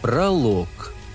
Пролог.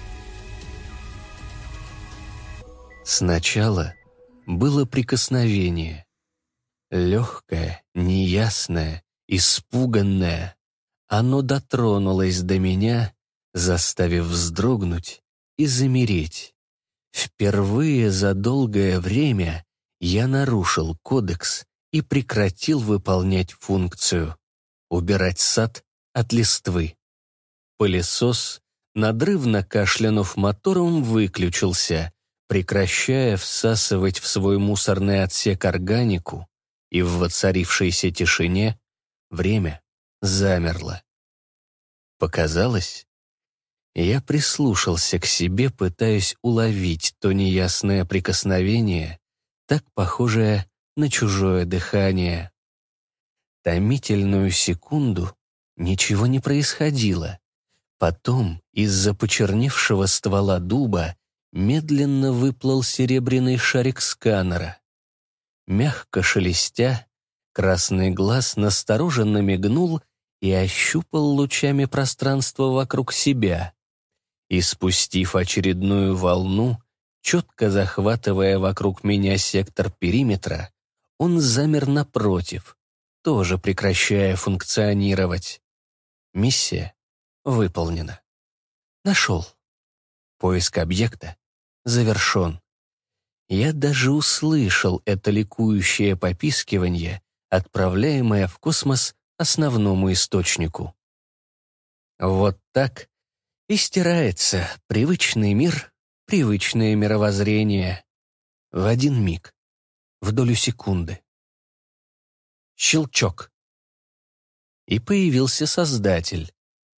Сначала было прикосновение. Легкое, неясное, испуганное. Оно дотронулось до меня, заставив вздрогнуть и замереть. Впервые за долгое время я нарушил кодекс и прекратил выполнять функцию — убирать сад от листвы. Пылесос, надрывно кашлянув мотором, выключился, прекращая всасывать в свой мусорный отсек органику, и в воцарившейся тишине время замерло. Показалось? Я прислушался к себе, пытаясь уловить то неясное прикосновение, так похожее на чужое дыхание. Томительную секунду ничего не происходило. Потом из-за почерневшего ствола дуба медленно выплыл серебряный шарик сканера. Мягко шелестя, красный глаз настороженно мигнул и ощупал лучами пространство вокруг себя. И спустив очередную волну, четко захватывая вокруг меня сектор периметра, он замер напротив, тоже прекращая функционировать. Миссия выполнена. Нашел. Поиск объекта завершен. Я даже услышал это ликующее попискивание, отправляемое в космос основному источнику. Вот так и стирается привычный мир, привычное мировоззрение. В один миг, в долю секунды. Щелчок. И появился Создатель.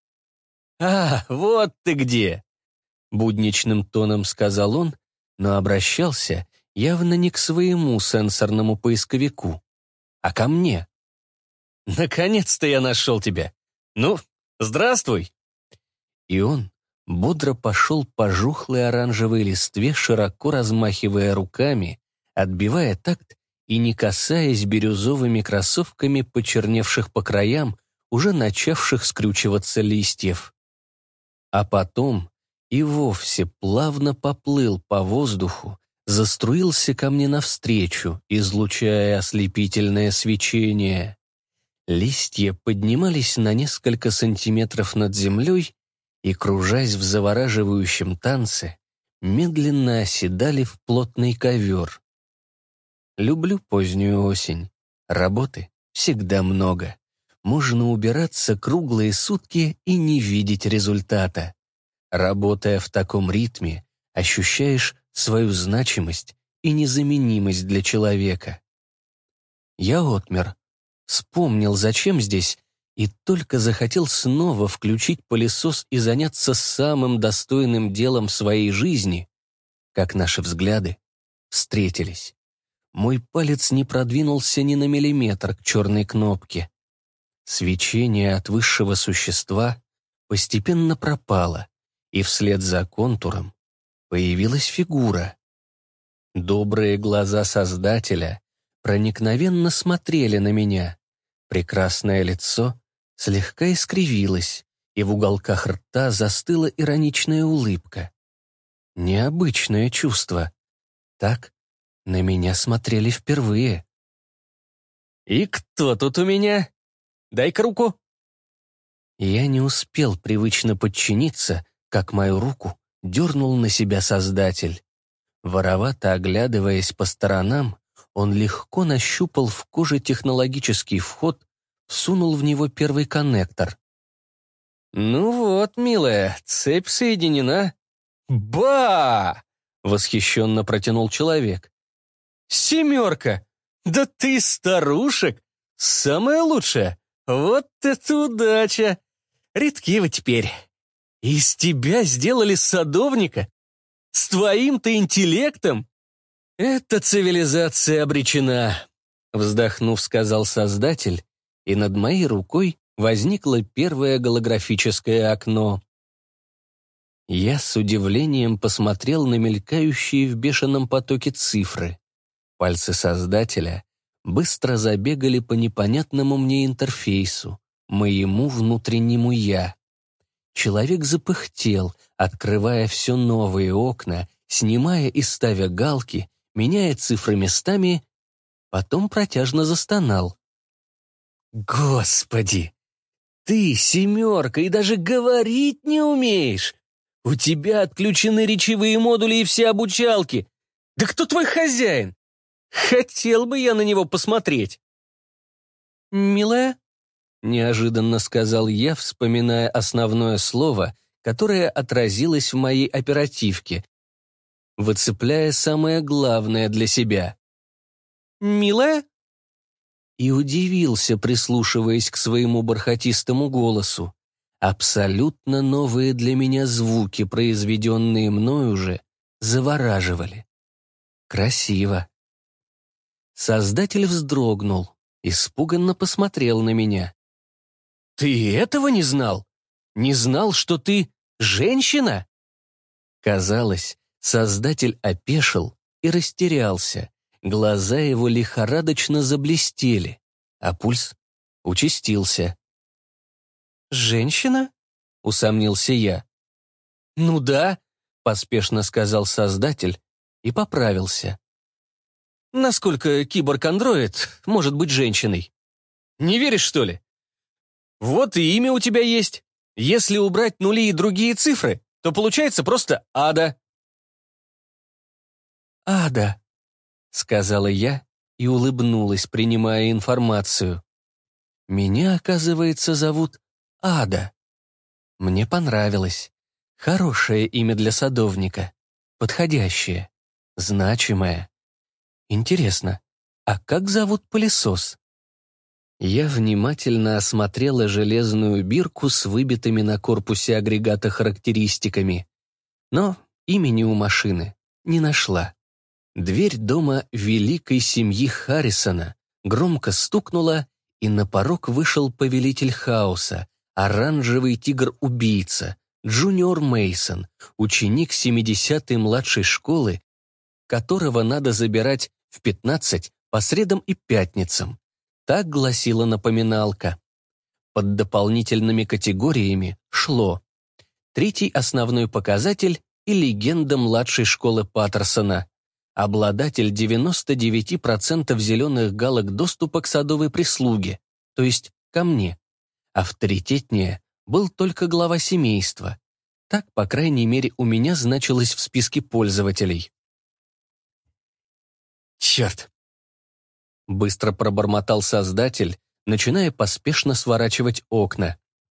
«А, вот ты где!» — будничным тоном сказал он, но обращался явно не к своему сенсорному поисковику, а ко мне. «Наконец-то я нашел тебя! Ну, здравствуй!» И он бодро пошел по жухлой оранжевой листве, широко размахивая руками, отбивая такт и не касаясь бирюзовыми кроссовками почерневших по краям, уже начавших скрючиваться листьев. А потом и вовсе плавно поплыл по воздуху, заструился ко мне навстречу, излучая ослепительное свечение. Листья поднимались на несколько сантиметров над землей и, кружась в завораживающем танце, медленно оседали в плотный ковер. Люблю позднюю осень. Работы всегда много. Можно убираться круглые сутки и не видеть результата. Работая в таком ритме, ощущаешь свою значимость и незаменимость для человека. Я отмер, вспомнил, зачем здесь, и только захотел снова включить пылесос и заняться самым достойным делом своей жизни, как наши взгляды встретились. Мой палец не продвинулся ни на миллиметр к черной кнопке. Свечение от высшего существа постепенно пропало, и вслед за контуром появилась фигура. Добрые глаза Создателя проникновенно смотрели на меня. Прекрасное лицо слегка искривилось, и в уголках рта застыла ироничная улыбка. Необычное чувство. Так на меня смотрели впервые. «И кто тут у меня? Дай-ка руку!» Я не успел привычно подчиниться, как мою руку дернул на себя Создатель. Воровато оглядываясь по сторонам, он легко нащупал в коже технологический вход, всунул в него первый коннектор. «Ну вот, милая, цепь соединена». «Ба!» — восхищенно протянул человек. «Семерка! Да ты из старушек! Самая лучшая! Вот это удача! Редки вы теперь! Из тебя сделали садовника? С твоим-то интеллектом? Эта цивилизация обречена!» Вздохнув, сказал Создатель, и над моей рукой возникло первое голографическое окно. Я с удивлением посмотрел на мелькающие в бешеном потоке цифры. Пальцы Создателя быстро забегали по непонятному мне интерфейсу, моему внутреннему «я». человек запыхтел, открывая все новые окна, снимая и ставя галки, меняя цифры местами, потом протяжно застонал. «Господи! Ты, семерка, и даже говорить не умеешь! У тебя отключены речевые модули и все обучалки! Да кто твой хозяин? Хотел бы я на него посмотреть!» «Милая?» — неожиданно сказал я, вспоминая основное слово, которое отразилось в моей оперативке, выцепляя самое главное для себя. «Милая?» И удивился, прислушиваясь к своему бархатистому голосу. Абсолютно новые для меня звуки, произведенные мною же, завораживали. Красиво. Создатель вздрогнул, испуганно посмотрел на меня. «Ты этого не знал? Не знал, что ты женщина?» Казалось, Создатель опешил и растерялся. Глаза его лихорадочно заблестели, а пульс участился. «Женщина?» — усомнился я. «Ну да», — поспешно сказал Создатель и поправился. «Насколько киборг-андроид может быть женщиной? Не веришь, что ли? Вот и имя у тебя есть. Если убрать нули и другие цифры, то получается просто Ада». «Ада», — сказала я и улыбнулась, принимая информацию. «Меня, оказывается, зовут Ада. Мне понравилось. Хорошее имя для садовника. Подходящее. Значимое. Интересно, а как зовут пылесос?» Я внимательно осмотрела железную бирку с выбитыми на корпусе агрегата характеристиками, но имени у машины не нашла. Дверь дома великой семьи Харрисона громко стукнула, и на порог вышел повелитель хаоса, оранжевый тигр-убийца, Джуниор Мейсон, ученик 70-й младшей школы, которого надо забирать в 15 по средам и пятницам. Так гласила напоминалка. Под дополнительными категориями шло: третий основной показатель и легенда младшей школы Паттерсона, обладатель 99% зеленых галок доступа к садовой прислуге, то есть ко мне. Авторитетнее был только глава семейства. Так, по крайней мере, у меня значилось в списке пользователей. «Черт!» — быстро пробормотал Создатель, начиная поспешно сворачивать окна.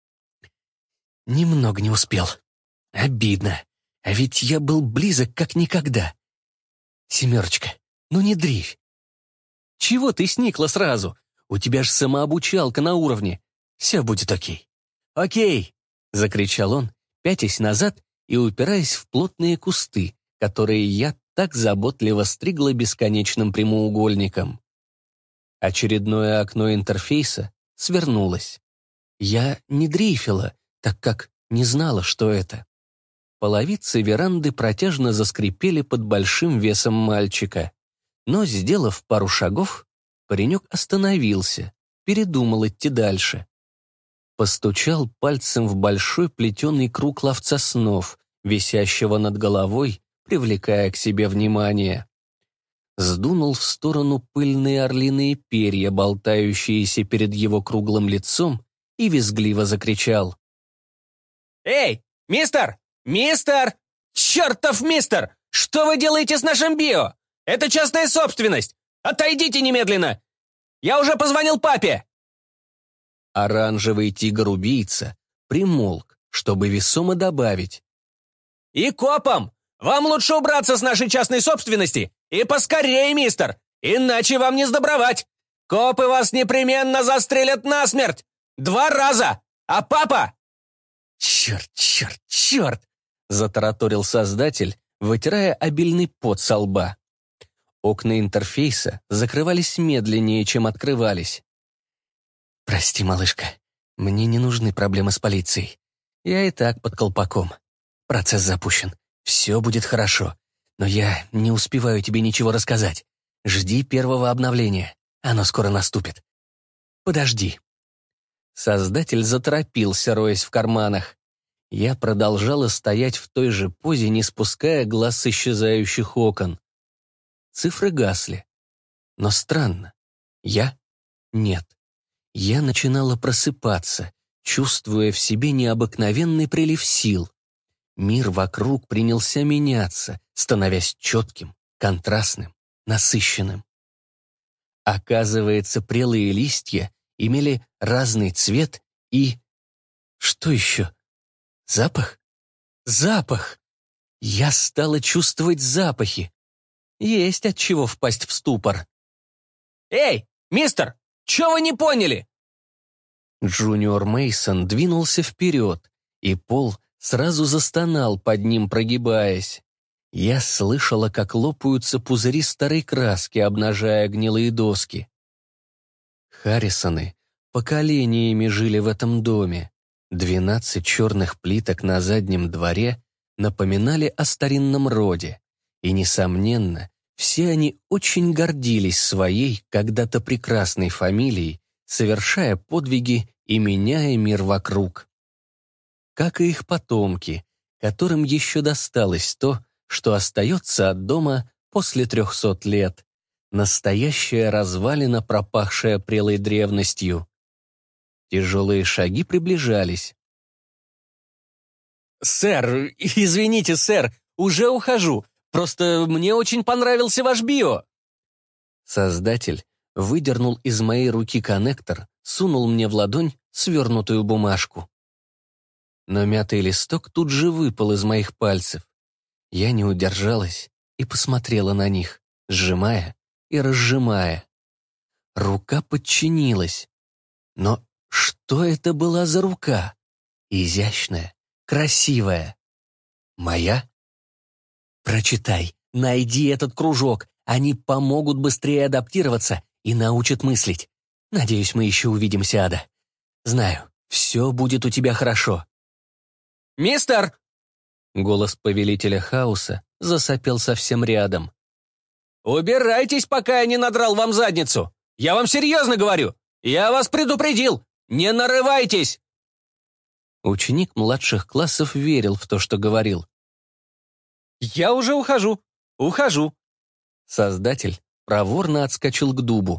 «Немного не успел. Обидно. А ведь я был близок как никогда. Семерочка, ну не дрейфь. Чего ты сникла сразу? У тебя ж самообучалка на уровне. Все будет окей». «Окей!» — закричал он, пятясь назад и упираясь в плотные кусты, которые я так заботливо стригла бесконечным прямоугольником. Очередное окно интерфейса свернулось. Я не дрейфила, так как не знала, что это. Половицы веранды протяжно заскрипели под большим весом мальчика. Но, сделав пару шагов, паренек остановился, передумал идти дальше. Постучал пальцем в большой плетеный круг ловца снов, висящего над головой, привлекая к себе внимание. Сдунул в сторону пыльные орлиные перья, болтающиеся перед его круглым лицом, и визгливо закричал. «Эй, мистер! Мистер! Чертов мистер! Что вы делаете с нашим био? Это частная собственность! Отойдите немедленно! Я уже позвонил папе!» Оранжевый тигр-убийца примолк, чтобы весомо добавить. «И копам! Вам лучше убраться с нашей частной собственности! И поскорее, мистер! Иначе вам не сдобровать! Копы вас непременно застрелят насмерть! 2 раза! А папа...» «Черт, черт, черт!» — затараторил Создатель, вытирая обильный пот со лба. Окна интерфейса закрывались медленнее, чем открывались. «Прости, малышка, мне не нужны проблемы с полицией. Я и так под колпаком. Процесс запущен. Все будет хорошо. Но я не успеваю тебе ничего рассказать. Жди первого обновления. Оно скоро наступит. Подожди». Создатель заторопился, роясь в карманах. Я продолжала стоять в той же позе, не спуская глаз с исчезающих окон. Цифры гасли. Но странно. Я? Нет. Я начинала просыпаться, чувствуя в себе необыкновенный прилив сил. Мир вокруг принялся меняться, становясь четким, контрастным, насыщенным. Оказывается, прелые листья имели разный цвет и... Что еще? Запах? Запах! Я стала чувствовать запахи. Есть от чего впасть в ступор. «Эй, мистер, чё вы не поняли?» Джуниор Мейсон двинулся вперед, и пол сразу застонал под ним, прогибаясь. Я слышала, как лопаются пузыри старой краски, обнажая гнилые доски. Харрисоны поколениями жили в этом доме. 12 черных плиток на заднем дворе напоминали о старинном роде, и, несомненно, все они очень гордились своей когда-то прекрасной фамилией, совершая подвиги и меняя мир вокруг. Как и их потомки, которым еще досталось то, что остается от дома после 300 лет. Настоящая развалина, пропахшая прелой древностью. Тяжелые шаги приближались. «Сэр, извините, сэр, уже ухожу. Просто мне очень понравился ваш био». Создатель выдернул из моей руки коннектор, сунул мне в ладонь свернутую бумажку. Но мятый листок тут же выпал из моих пальцев. Я не удержалась и посмотрела на них, сжимая и разжимая. Рука подчинилась. Но что это была за рука? Изящная, красивая. Моя? Прочитай, найди этот кружок. Они помогут быстрее адаптироваться и научат мыслить. Надеюсь, мы еще увидимся, Ада. Знаю, все будет у тебя хорошо. «Мистер!» Голос повелителя хаоса засопел совсем рядом. «Убирайтесь, пока я не надрал вам задницу! Я вам серьезно говорю! Я вас предупредил! Не нарывайтесь!» Ученик младших классов верил в то, что говорил. «Я уже ухожу! Ухожу!» Создатель проворно отскочил к дубу.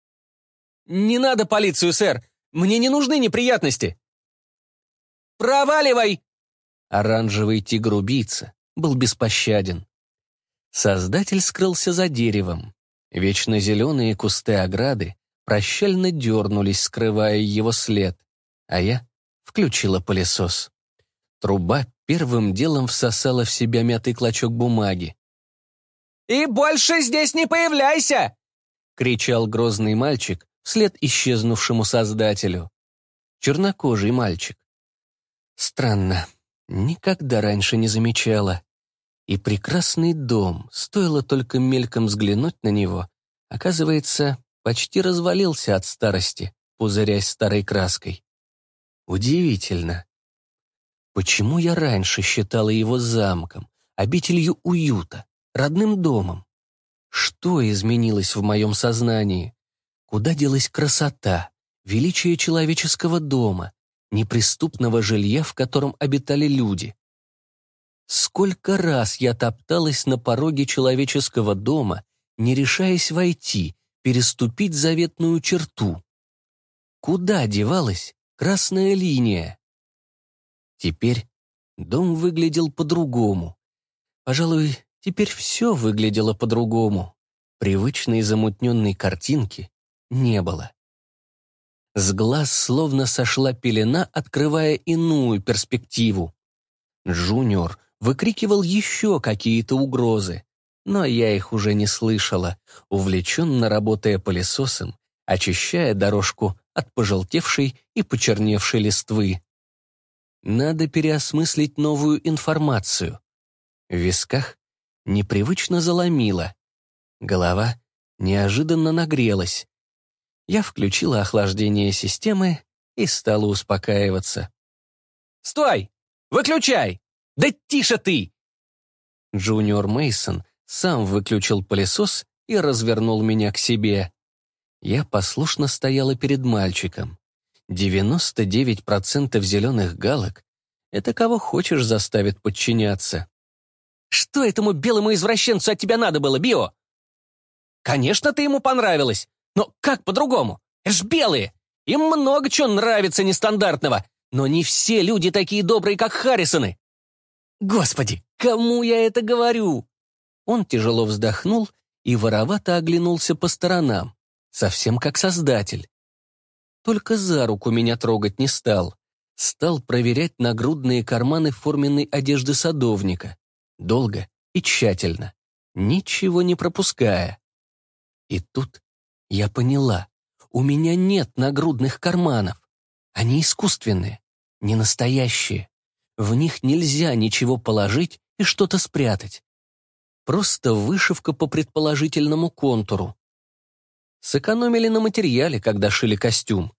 «Не надо полицию, сэр! Мне не нужны неприятности!» «Проваливай!» Оранжевый тигр-убийца был беспощаден. Создатель скрылся за деревом. Вечно зеленые кусты ограды прощально дернулись, скрывая его след, а я включила пылесос. Труба первым делом всосала в себя мятый клочок бумаги. «И больше здесь не появляйся!» — кричал грозный мальчик вслед исчезнувшему создателю. Чернокожий мальчик. Странно, никогда раньше не замечала. И прекрасный дом, стоило только мельком взглянуть на него, оказывается, почти развалился от старости, пузырясь старой краской. Удивительно. Почему я раньше считала его замком, обителью уюта, родным домом? Что изменилось в моем сознании? Куда делась красота, величие человеческого дома, неприступного жилья, в котором обитали люди? Сколько раз я топталась на пороге человеческого дома, не решаясь войти, переступить заветную черту? Куда девалась красная линия? Теперь дом выглядел по-другому. Пожалуй, теперь все выглядело по-другому. Привычной замутненной картинки не было. С глаз словно сошла пелена, открывая иную перспективу. Джуниор выкрикивал еще какие-то угрозы, но я их уже не слышала, увлеченно работая пылесосом, очищая дорожку от пожелтевшей и почерневшей листвы. Надо переосмыслить новую информацию. В висках непривычно заломило. Голова неожиданно нагрелась. Я включила охлаждение системы и стала успокаиваться. «Стой! Выключай! Да тише ты!» Джуниор Мейсон сам выключил пылесос и развернул меня к себе. Я послушно стояла перед мальчиком. 99% зеленых галок Это кого хочешь заставит подчиняться. «Что этому белому извращенцу от тебя надо было, Био?» «Конечно, ты ему понравилась, но как по-другому? Это ж белые, им много чего нравится нестандартного, но не все люди такие добрые, как Харрисоны. Господи, кому я это говорю?» Он тяжело вздохнул и воровато оглянулся по сторонам, совсем как Создатель. Только за руку меня трогать не стал. Стал проверять нагрудные карманы форменной одежды садовника. Долго и тщательно, ничего не пропуская. И тут я поняла, у меня нет нагрудных карманов. Они искусственные, не настоящие. В них нельзя ничего положить и что-то спрятать. Просто вышивка по предположительному контуру. Сэкономили на материале, когда шили костюм.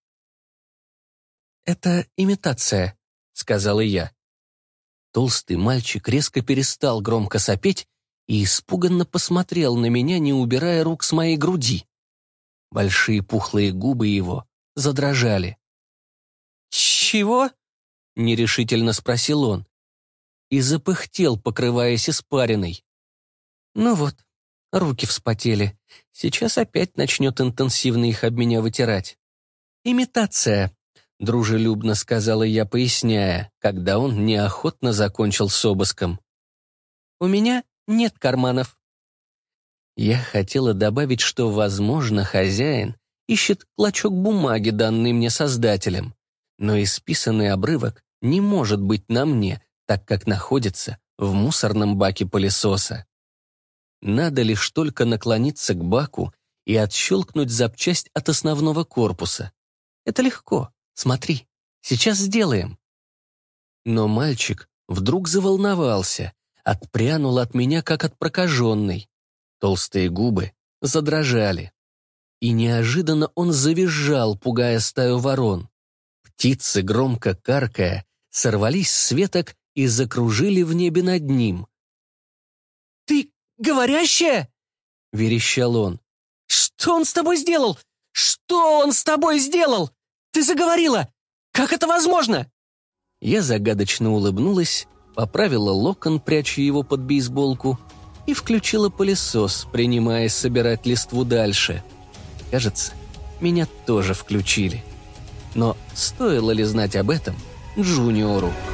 «Это имитация», — сказала я. Толстый мальчик резко перестал громко сопеть и испуганно посмотрел на меня, не убирая рук с моей груди. Большие пухлые губы его задрожали. «Чего?» — нерешительно спросил он. И запыхтел, покрываясь испариной. Ну вот, руки вспотели. Сейчас опять начнет интенсивно их об меня вытирать. «Имитация», — дружелюбно сказала я, поясняя, когда он неохотно закончил с обыском. «У меня нет карманов». Я хотела добавить, что, возможно, хозяин ищет клочок бумаги, данный мне Создателем, но исписанный обрывок не может быть на мне, так как находится в мусорном баке пылесоса. Надо лишь только наклониться к баку и отщелкнуть запчасть от основного корпуса. Это легко. Смотри, сейчас сделаем. Но мальчик вдруг заволновался, отпрянул от меня, как от прокаженной. Толстые губы задрожали. И неожиданно он завизжал, пугая стаю ворон. Птицы, громко каркая, сорвались с веток и закружили в небе над ним. «Ты говорящая?» — верещал он. «Что он с тобой сделал? Что он с тобой сделал? Ты заговорила! Как это возможно?» Я загадочно улыбнулась, поправила локон, пряча его под бейсболку, и включила пылесос, принимаясь собирать листву дальше. Кажется, меня тоже включили. Но стоило ли знать об этом Джуниору?